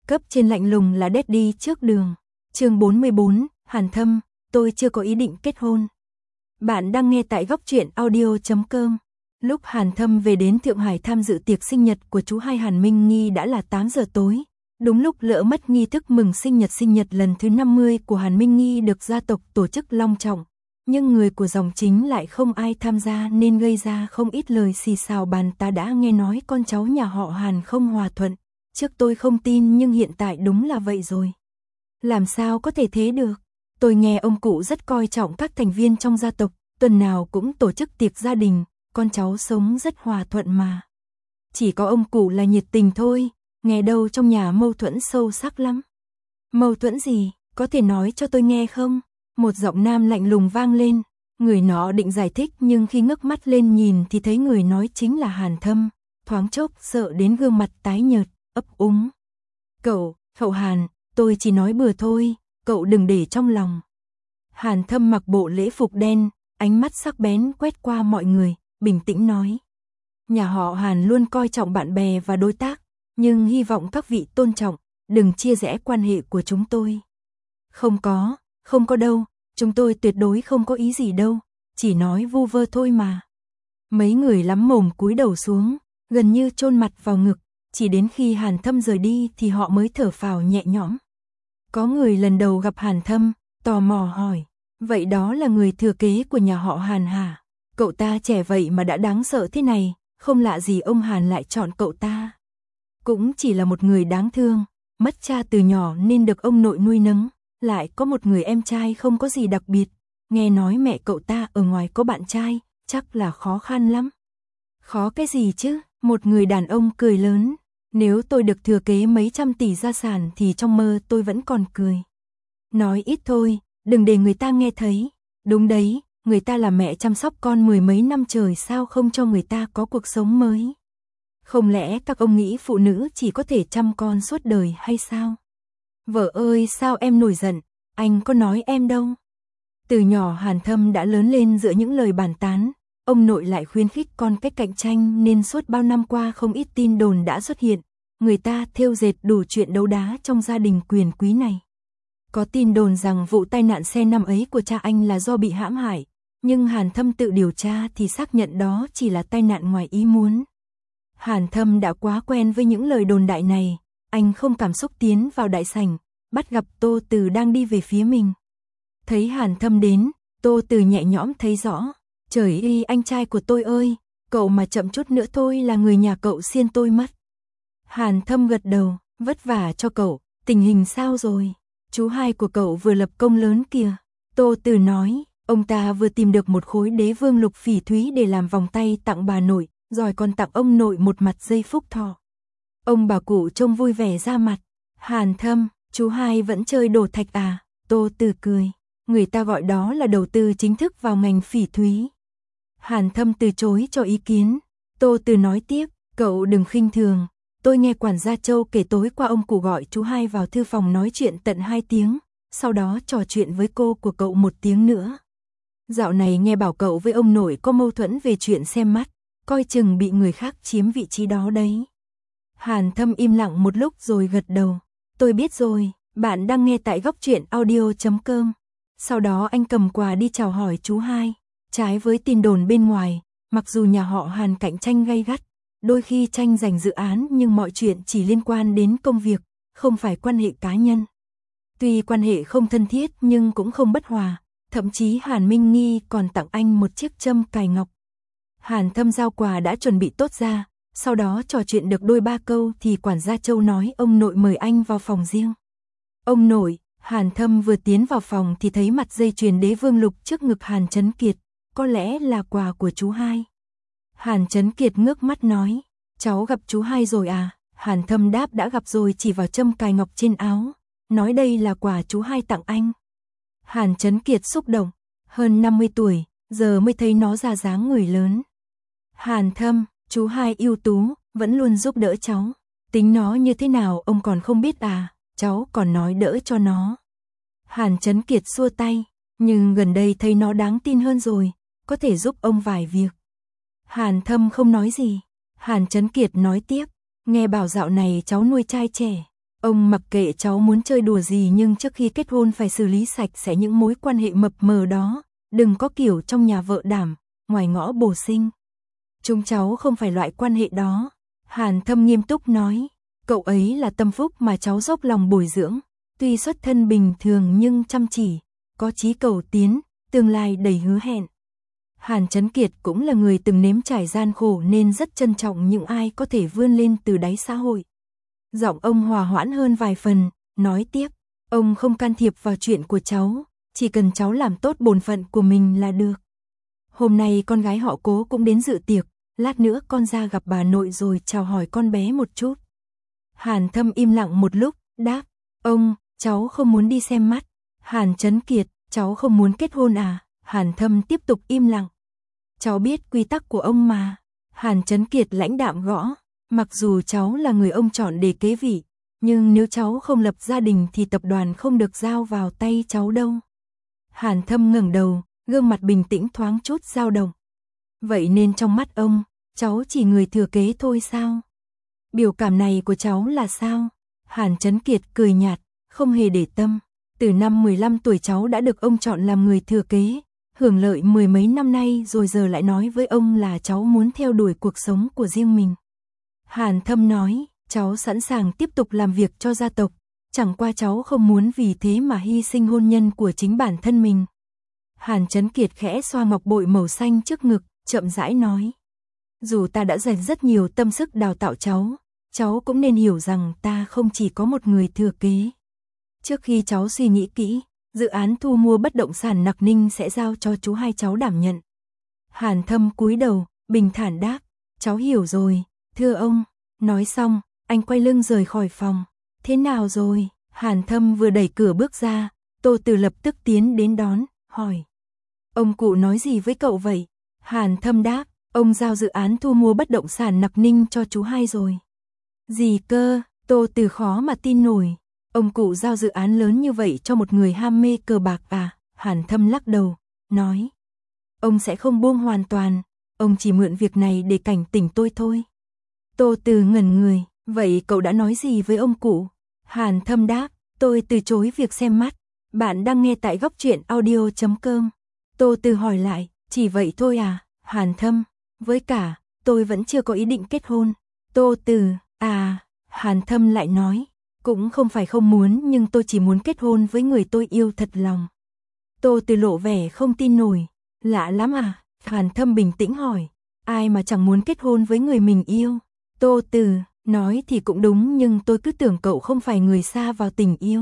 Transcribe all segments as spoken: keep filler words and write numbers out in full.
Cấp trên lạnh lùng là đét đi trước đường. Chương bốn mươi bốn, Hàn Thâm, tôi chưa có ý định kết hôn. Bạn đang nghe tại góc truyện audio chấm com. Lúc Hàn Thâm về đến Thượng Hải tham dự tiệc sinh nhật của chú hai Hàn Minh Nghi đã là tám giờ tối. Đúng lúc lỡ mất nghi thức mừng sinh nhật sinh nhật lần thứ năm mươi của Hàn Minh Nghi được gia tộc tổ chức long trọng. Nhưng người của dòng chính lại không ai tham gia nên gây ra không ít lời xì xào bàn ta đã nghe nói con cháu nhà họ Hàn không hòa thuận. Trước tôi không tin nhưng hiện tại đúng là vậy rồi. Làm sao có thể thế được? Tôi nghe ông cụ rất coi trọng các thành viên trong gia tộc, tuần nào cũng tổ chức tiệc gia đình, con cháu sống rất hòa thuận mà. Chỉ có ông cụ là nhiệt tình thôi, nghe đâu trong nhà mâu thuẫn sâu sắc lắm. Mâu thuẫn gì, có thể nói cho tôi nghe không? Một giọng nam lạnh lùng vang lên, người nó định giải thích nhưng khi ngước mắt lên nhìn thì thấy người nói chính là Hàn Thâm, thoáng chốc sợ đến gương mặt tái nhợt, ấp úng. Cậu, cậu Hàn, tôi chỉ nói bừa thôi, cậu đừng để trong lòng. Hàn Thâm mặc bộ lễ phục đen, ánh mắt sắc bén quét qua mọi người, bình tĩnh nói. Nhà họ Hàn luôn coi trọng bạn bè và đối tác, nhưng hy vọng các vị tôn trọng, đừng chia rẽ quan hệ của chúng tôi. Không có, không có đâu, chúng tôi tuyệt đối không có ý gì đâu, chỉ nói vu vơ thôi mà. Mấy người lắm mồm cúi đầu xuống, gần như chôn mặt vào ngực, chỉ đến khi Hàn Thâm rời đi thì họ mới thở phào nhẹ nhõm. Có người lần đầu gặp Hàn Thâm, tò mò hỏi, vậy đó là người thừa kế của nhà họ Hàn hả? Cậu ta trẻ vậy mà đã đáng sợ thế này, không lạ gì ông Hàn lại chọn cậu ta. Cũng chỉ là một người đáng thương, mất cha từ nhỏ nên được ông nội nuôi nấng, lại có một người em trai không có gì đặc biệt, nghe nói mẹ cậu ta ở ngoài có bạn trai, chắc là khó khăn lắm. Khó cái gì chứ, một người đàn ông cười lớn, nếu tôi được thừa kế mấy trăm tỷ gia sản thì trong mơ tôi vẫn còn cười. Nói ít thôi, đừng để người ta nghe thấy, đúng đấy, người ta là mẹ chăm sóc con mười mấy năm trời sao không cho người ta có cuộc sống mới. Không lẽ các ông nghĩ phụ nữ chỉ có thể chăm con suốt đời hay sao? Vợ ơi sao em nổi giận, anh có nói em đâu. Từ nhỏ Hàn Thâm đã lớn lên giữa những lời bàn tán, ông nội lại khuyến khích con cách cạnh tranh nên suốt bao năm qua không ít tin đồn đã xuất hiện, người ta thêu dệt đủ chuyện đấu đá trong gia đình quyền quý này. Có tin đồn rằng vụ tai nạn xe năm ấy của cha anh là do bị hãm hại, nhưng Hàn Thâm tự điều tra thì xác nhận đó chỉ là tai nạn ngoài ý muốn. Hàn Thâm đã quá quen với những lời đồn đại này, anh không cảm xúc tiến vào đại sảnh, bắt gặp Tô Từ đang đi về phía mình. Thấy Hàn Thâm đến, Tô Từ nhẹ nhõm thấy rõ, trời ơi anh trai của tôi ơi, cậu mà chậm chút nữa thôi là người nhà cậu xiên tôi mất. Hàn Thâm gật đầu, vất vả cho cậu, tình hình sao rồi? Chú hai của cậu vừa lập công lớn kìa. Tô Từ nói, ông ta vừa tìm được một khối đế vương lục phỉ thúy để làm vòng tay tặng bà nội, rồi còn tặng ông nội một mặt dây phúc thọ. Ông bà cụ trông vui vẻ ra mặt. Hàn Thâm, chú hai vẫn chơi đồ thạch à? Tô Từ cười, người ta gọi đó là đầu tư chính thức vào ngành phỉ thúy. Hàn Thâm từ chối cho ý kiến. Tô Từ nói tiếp, cậu đừng khinh thường. Tôi nghe quản gia Châu kể tối qua ông cụ gọi chú hai vào thư phòng nói chuyện tận hai tiếng, sau đó trò chuyện với cô của cậu một tiếng nữa. Dạo này nghe bảo cậu với ông nội có mâu thuẫn về chuyện xem mắt, coi chừng bị người khác chiếm vị trí đó đấy. Hàn Thâm im lặng một lúc rồi gật đầu. Tôi biết rồi, bạn đang nghe tại góc truyện audio chấm com. Sau đó anh cầm quà đi chào hỏi chú hai. Trái với tin đồn bên ngoài, mặc dù nhà họ Hàn cạnh tranh gay gắt, đôi khi tranh giành dự án nhưng mọi chuyện chỉ liên quan đến công việc, không phải quan hệ cá nhân. Tuy quan hệ không thân thiết nhưng cũng không bất hòa, thậm chí Hàn Minh Nghi còn tặng anh một chiếc châm cài ngọc. Hàn Thâm giao quà đã chuẩn bị tốt ra, sau đó trò chuyện được đôi ba câu thì quản gia Châu nói ông nội mời anh vào phòng riêng. Ông nội, Hàn Thâm vừa tiến vào phòng thì thấy mặt dây chuyền đế vương lục trước ngực Hàn Chấn Kiệt, có lẽ là quà của chú hai. Hàn Chấn Kiệt ngước mắt nói, cháu gặp chú hai rồi à? Hàn Thâm đáp đã gặp rồi chỉ vào châm cài ngọc trên áo, nói đây là quà chú hai tặng anh. Hàn Chấn Kiệt xúc động, hơn năm mươi tuổi, giờ mới thấy nó ra dáng người lớn. Hàn Thâm, chú hai ưu tú, vẫn luôn giúp đỡ cháu. Tính nó như thế nào ông còn không biết à, cháu còn nói đỡ cho nó. Hàn Chấn Kiệt xua tay, nhưng gần đây thấy nó đáng tin hơn rồi, có thể giúp ông vài việc. Hàn Thâm không nói gì. Hàn Chấn Kiệt nói tiếp, nghe bảo dạo này cháu nuôi trai trẻ, Ông mặc kệ cháu muốn chơi đùa gì nhưng trước khi kết hôn phải xử lý sạch sẽ những mối quan hệ mập mờ đó, đừng có kiểu trong nhà vợ đảm, ngoài ngõ bồ sinh. Chúng cháu không phải loại quan hệ đó. Hàn Thâm nghiêm túc nói, cậu ấy là tâm phúc mà cháu dốc lòng bồi dưỡng, tuy xuất thân bình thường nhưng chăm chỉ, có chí cầu tiến, tương lai đầy hứa hẹn. Hàn Chấn Kiệt cũng là người từng nếm trải gian khổ nên rất trân trọng những ai có thể vươn lên từ đáy xã hội. Giọng ông hòa hoãn hơn vài phần, nói tiếp, ông không can thiệp vào chuyện của cháu, chỉ cần cháu làm tốt bổn phận của mình là được. Hôm nay con gái họ Cố cũng đến dự tiệc, lát nữa con ra gặp bà nội rồi chào hỏi con bé một chút. Hàn Thâm im lặng một lúc, đáp, ông, cháu không muốn đi xem mắt. Hàn Chấn Kiệt, cháu không muốn kết hôn à? Hàn Thâm tiếp tục im lặng. Cháu biết quy tắc của ông mà. Hàn Chấn Kiệt lãnh đạm gõ, mặc dù cháu là người ông chọn để kế vị, nhưng nếu cháu không lập gia đình thì tập đoàn không được giao vào tay cháu đâu. Hàn Thâm ngẩng đầu, gương mặt bình tĩnh thoáng chút dao động. Vậy nên trong mắt ông, cháu chỉ người thừa kế thôi sao? Biểu cảm này của cháu là sao? Hàn Chấn Kiệt cười nhạt, không hề để tâm. Từ năm mười lăm tuổi cháu đã được ông chọn làm người thừa kế, hưởng lợi mười mấy năm nay rồi giờ lại nói với ông là cháu muốn theo đuổi cuộc sống của riêng mình. Hàn Thâm nói, cháu sẵn sàng tiếp tục làm việc cho gia tộc, chẳng qua cháu không muốn vì thế mà hy sinh hôn nhân của chính bản thân mình. Hàn Chấn Kiệt khẽ xoa ngọc bội màu xanh trước ngực, chậm rãi nói. Dù ta đã dành rất nhiều tâm sức đào tạo cháu, cháu cũng nên hiểu rằng ta không chỉ có một người thừa kế. Trước khi cháu suy nghĩ kỹ, dự án thu mua bất động sản Nặc Ninh sẽ giao cho chú hai cháu đảm nhận. Hàn Thâm cúi đầu, bình thản đáp, cháu hiểu rồi, thưa ông. Nói xong, anh quay lưng rời khỏi phòng. Thế nào rồi? Hàn Thâm vừa đẩy cửa bước ra, Tô Từ lập tức tiến đến đón, hỏi. Ông cụ nói gì với cậu vậy? Hàn Thâm đáp, ông giao dự án thu mua bất động sản Nặc Ninh cho chú hai rồi. Gì cơ? Tô Từ khó mà tin nổi. Ông cụ giao dự án lớn như vậy cho một người ham mê cờ bạc à? Hàn Thâm lắc đầu, nói. Ông sẽ không buông hoàn toàn, ông chỉ mượn việc này để cảnh tỉnh tôi thôi. Tô Từ ngẩn người, vậy cậu đã nói gì với ông cụ? Hàn Thâm đáp, tôi từ chối việc xem mắt. Bạn đang nghe tại góc truyện audio chấm com. Tô Từ hỏi lại, chỉ vậy thôi à? Hàn Thâm, với cả, tôi vẫn chưa có ý định kết hôn. Tô Từ, à, Hàn Thâm lại nói, cũng không phải không muốn nhưng tôi chỉ muốn kết hôn với người tôi yêu thật lòng. Tô Từ lộ vẻ không tin nổi, lạ lắm à? Hàn Thâm bình tĩnh hỏi, ai mà chẳng muốn kết hôn với người mình yêu? Tô Từ, nói thì cũng đúng nhưng tôi cứ tưởng cậu không phải người xa vào tình yêu.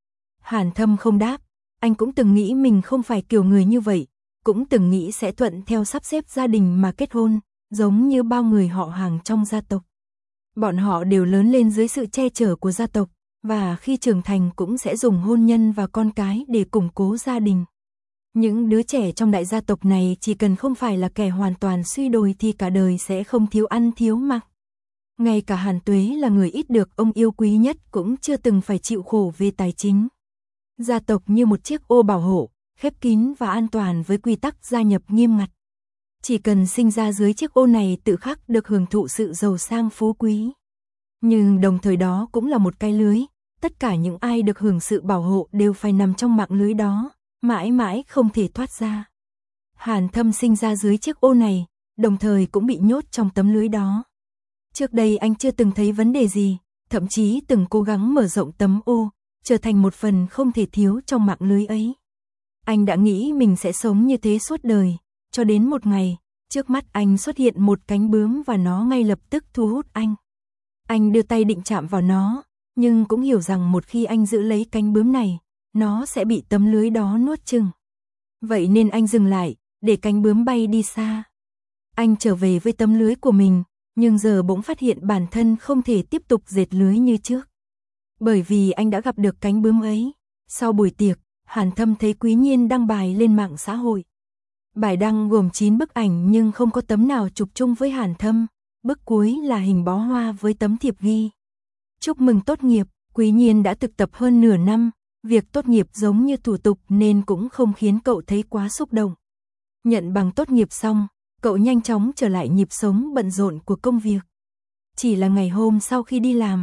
Hàn Thâm không đáp, anh cũng từng nghĩ mình không phải kiểu người như vậy, cũng từng nghĩ sẽ thuận theo sắp xếp gia đình mà kết hôn, giống như bao người họ hàng trong gia tộc. Bọn họ đều lớn lên dưới sự che chở của gia tộc, và khi trưởng thành cũng sẽ dùng hôn nhân và con cái để củng cố gia đình. Những đứa trẻ trong đại gia tộc này chỉ cần không phải là kẻ hoàn toàn suy đồi thì cả đời sẽ không thiếu ăn thiếu mặc. Ngay cả Hàn Tuế là người ít được ông yêu quý nhất cũng chưa từng phải chịu khổ về tài chính. Gia tộc như một chiếc ô bảo hộ, khép kín và an toàn với quy tắc gia nhập nghiêm ngặt. Chỉ cần sinh ra dưới chiếc ô này tự khắc được hưởng thụ sự giàu sang phú quý. Nhưng đồng thời đó cũng là một cái lưới, tất cả những ai được hưởng sự bảo hộ đều phải nằm trong mạng lưới đó, mãi mãi không thể thoát ra. Hàn Thâm sinh ra dưới chiếc ô này, đồng thời cũng bị nhốt trong tấm lưới đó. Trước đây anh chưa từng thấy vấn đề gì, thậm chí từng cố gắng mở rộng tấm ô, trở thành một phần không thể thiếu trong mạng lưới ấy. Anh đã nghĩ mình sẽ sống như thế suốt đời, cho đến một ngày, trước mắt anh xuất hiện một cánh bướm và nó ngay lập tức thu hút anh. Anh đưa tay định chạm vào nó, nhưng cũng hiểu rằng một khi anh giữ lấy cánh bướm này, nó sẽ bị tấm lưới đó nuốt chửng. Vậy nên anh dừng lại, để cánh bướm bay đi xa. Anh trở về với tấm lưới của mình, nhưng giờ bỗng phát hiện bản thân không thể tiếp tục dệt lưới như trước. Bởi vì anh đã gặp được cánh bướm ấy. Sau buổi tiệc, Hàn Thâm thấy Quý Nhiên đăng bài lên mạng xã hội. Bài đăng gồm chín bức ảnh nhưng không có tấm nào chụp chung với Hàn Thâm. Bức cuối là hình bó hoa với tấm thiệp ghi. Chúc mừng tốt nghiệp, Quý Nhiên đã thực tập hơn nửa năm. Việc tốt nghiệp giống như thủ tục nên cũng không khiến cậu thấy quá xúc động. Nhận bằng tốt nghiệp xong, cậu nhanh chóng trở lại nhịp sống bận rộn của công việc. Chỉ là ngày hôm sau khi đi làm,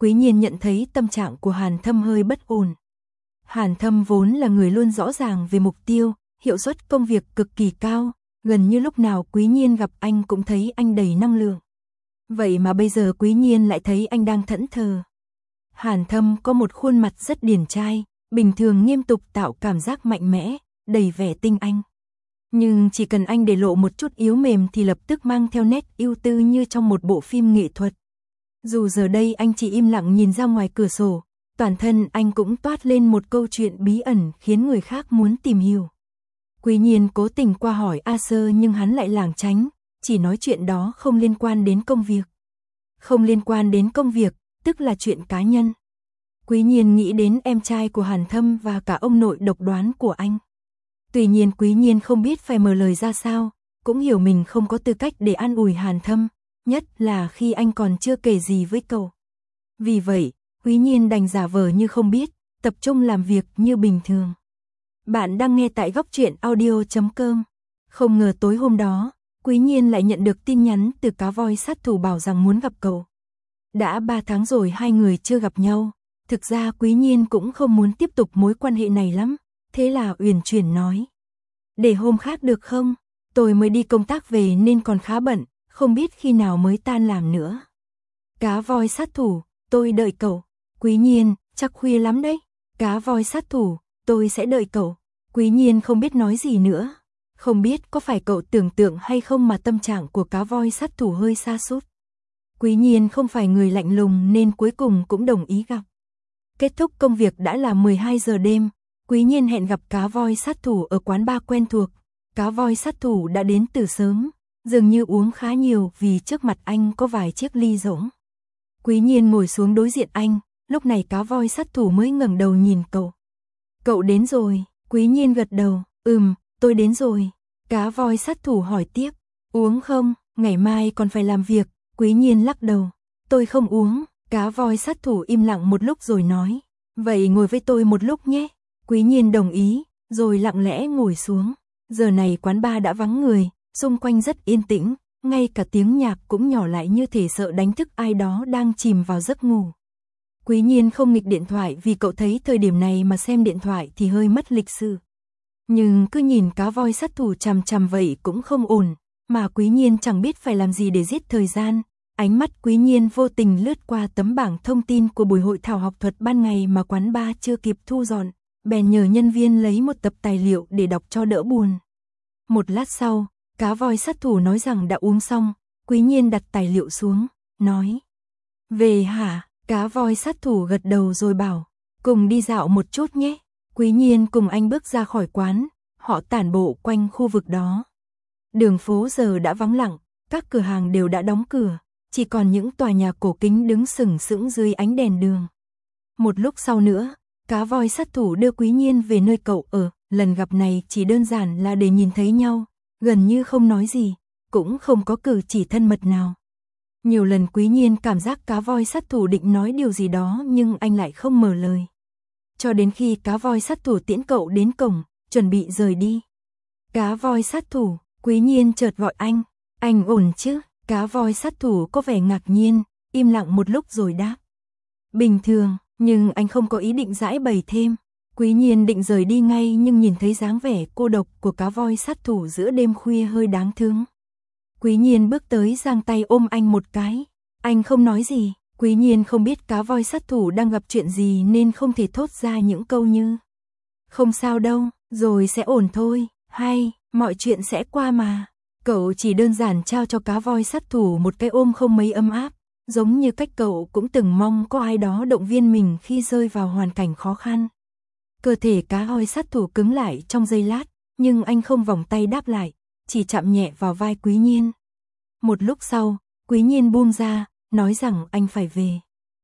Quý Nhiên nhận thấy tâm trạng của Hàn Thâm hơi bất ổn. Hàn Thâm vốn là người luôn rõ ràng về mục tiêu, hiệu suất công việc cực kỳ cao, gần như lúc nào Quý Nhiên gặp anh cũng thấy anh đầy năng lượng. Vậy mà bây giờ Quý Nhiên lại thấy anh đang thẫn thờ. Hàn Thâm có một khuôn mặt rất điển trai, bình thường nghiêm túc tạo cảm giác mạnh mẽ, đầy vẻ tinh anh. Nhưng chỉ cần anh để lộ một chút yếu mềm thì lập tức mang theo nét ưu tư như trong một bộ phim nghệ thuật. Dù giờ đây anh chỉ im lặng nhìn ra ngoài cửa sổ, toàn thân anh cũng toát lên một câu chuyện bí ẩn khiến người khác muốn tìm hiểu. Quý Nhiên cố tình qua hỏi A Sơ nhưng hắn lại lảng tránh, chỉ nói chuyện đó không liên quan đến công việc. Không liên quan đến công việc, tức là chuyện cá nhân. Quý Nhiên nghĩ đến em trai của Hàn Thâm và cả ông nội độc đoán của anh. Tuy nhiên Quý Nhiên không biết phải mở lời ra sao, cũng hiểu mình không có tư cách để an ủi Hàn Thâm, nhất là khi anh còn chưa kể gì với cậu. Vì vậy, Quý Nhiên đành giả vờ như không biết, tập trung làm việc như bình thường. Bạn đang nghe tại góc truyện audio chấm com. Không ngờ tối hôm đó, Quý Nhiên lại nhận được tin nhắn từ cá voi sát thủ bảo rằng muốn gặp cậu. Đã ba tháng rồi hai người chưa gặp nhau, thực ra Quý Nhiên cũng không muốn tiếp tục mối quan hệ này lắm, thế là uyển chuyển nói. Để hôm khác được không? Tôi mới đi công tác về nên còn khá bận, không biết khi nào mới tan làm nữa. Cá voi sát thủ, tôi đợi cậu. Quý Nhiên, chắc khuya lắm đấy. Cá voi sát thủ, tôi sẽ đợi cậu. Quý Nhiên không biết nói gì nữa. Không biết có phải cậu tưởng tượng hay không mà tâm trạng của cá voi sát thủ hơi sa sút. Quý Nhiên không phải người lạnh lùng nên cuối cùng cũng đồng ý gặp. Kết thúc công việc đã là mười hai giờ đêm, Quý Nhiên hẹn gặp cá voi sát thủ ở quán bar quen thuộc. Cá voi sát thủ đã đến từ sớm, dường như uống khá nhiều vì trước mặt anh có vài chiếc ly rỗng. Quý Nhiên ngồi xuống đối diện anh, lúc này cá voi sát thủ mới ngẩng đầu nhìn cậu. Cậu đến rồi, Quý Nhiên gật đầu, ừm, tôi đến rồi. Cá voi sát thủ hỏi tiếp, uống không, ngày mai còn phải làm việc. Quý Nhiên lắc đầu, tôi không uống. Cá voi sát thủ im lặng một lúc rồi nói, vậy ngồi với tôi một lúc nhé. Quý Nhiên đồng ý, rồi lặng lẽ ngồi xuống. Giờ này quán bar đã vắng người, xung quanh rất yên tĩnh, ngay cả tiếng nhạc cũng nhỏ lại như thể sợ đánh thức ai đó đang chìm vào giấc ngủ. Quý Nhiên không nghịch điện thoại vì cậu thấy thời điểm này mà xem điện thoại thì hơi mất lịch sự. Nhưng cứ nhìn cá voi sát thủ chằm chằm vậy cũng không ổn, mà Quý Nhiên chẳng biết phải làm gì để giết thời gian. Ánh mắt Quý Nhiên vô tình lướt qua tấm bảng thông tin của buổi hội thảo học thuật ban ngày mà quán bar chưa kịp thu dọn, bèn nhờ nhân viên lấy một tập tài liệu để đọc cho đỡ buồn. Một lát sau, cá voi sát thủ nói rằng đã uống xong, Quý Nhiên đặt tài liệu xuống, nói. Về hả? Cá voi sát thủ gật đầu rồi bảo, cùng đi dạo một chút nhé. Quý Nhiên cùng anh bước ra khỏi quán, họ tản bộ quanh khu vực đó. Đường phố giờ đã vắng lặng, các cửa hàng đều đã đóng cửa, chỉ còn những tòa nhà cổ kính đứng sừng sững dưới ánh đèn đường. Một lúc sau nữa, cá voi sát thủ đưa Quý Nhiên về nơi cậu ở, lần gặp này chỉ đơn giản là để nhìn thấy nhau, gần như không nói gì, cũng không có cử chỉ thân mật nào. Nhiều lần Quý Nhiên cảm giác cá voi sát thủ định nói điều gì đó nhưng anh lại không mở lời. Cho đến khi cá voi sát thủ tiễn cậu đến cổng, chuẩn bị rời đi. Cá voi sát thủ, Quý Nhiên chợt gọi anh, anh ổn chứ? Cá voi sát thủ có vẻ ngạc nhiên, im lặng một lúc rồi đáp. Bình thường, nhưng anh không có ý định giải bày thêm. Quý Nhiên định rời đi ngay nhưng nhìn thấy dáng vẻ cô độc của cá voi sát thủ giữa đêm khuya hơi đáng thương. Quý Nhiên bước tới giang tay ôm anh một cái. Anh không nói gì, Quý Nhiên không biết cá voi sát thủ đang gặp chuyện gì nên không thể thốt ra những câu như không sao đâu, rồi sẽ ổn thôi, hay mọi chuyện sẽ qua mà. Cậu chỉ đơn giản trao cho cá voi sát thủ một cái ôm không mấy ấm áp, giống như cách cậu cũng từng mong có ai đó động viên mình khi rơi vào hoàn cảnh khó khăn. Cơ thể cá voi sát thủ cứng lại trong giây lát, nhưng anh không vòng tay đáp lại, chỉ chạm nhẹ vào vai Quý Nhiên. Một lúc sau, Quý Nhiên buông ra, nói rằng anh phải về.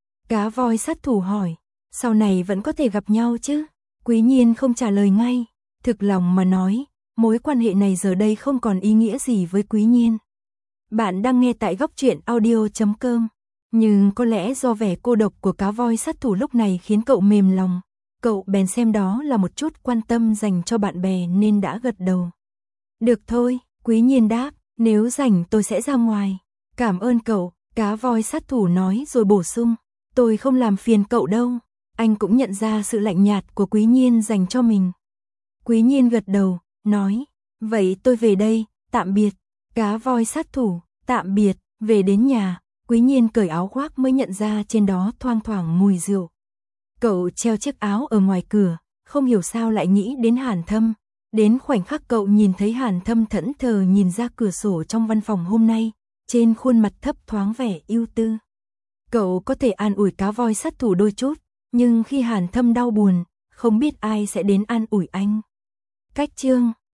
Cá voi sát thủ hỏi, sau này vẫn có thể gặp nhau chứ? Quý Nhiên không trả lời ngay, thực lòng mà nói, mối quan hệ này giờ đây không còn ý nghĩa gì với Quý Nhiên. Bạn đang nghe tại góc truyện audio chấm com, nhưng có lẽ do vẻ cô độc của cá voi sát thủ lúc này khiến cậu mềm lòng. Cậu bèn xem đó là một chút quan tâm dành cho bạn bè nên đã gật đầu. Được thôi, Quý Nhiên đáp, nếu rảnh tôi sẽ ra ngoài. Cảm ơn cậu, cá voi sát thủ nói rồi bổ sung. Tôi không làm phiền cậu đâu. Anh cũng nhận ra sự lạnh nhạt của Quý Nhiên dành cho mình. Quý Nhiên gật đầu, nói, vậy tôi về đây, tạm biệt. Cá voi sát thủ, tạm biệt. Về đến nhà, Quý Nhiên cởi áo khoác mới nhận ra trên đó thoang thoảng mùi rượu. Cậu treo chiếc áo ở ngoài cửa, không hiểu sao lại nghĩ đến Hàn Thâm. Đến khoảnh khắc cậu nhìn thấy Hàn Thâm thẫn thờ nhìn ra cửa sổ trong văn phòng hôm nay, trên khuôn mặt thấp thoáng vẻ ưu tư. Cậu có thể an ủi cá voi sát thủ đôi chút, nhưng khi Hàn Thâm đau buồn, không biết ai sẽ đến an ủi anh. Cách chương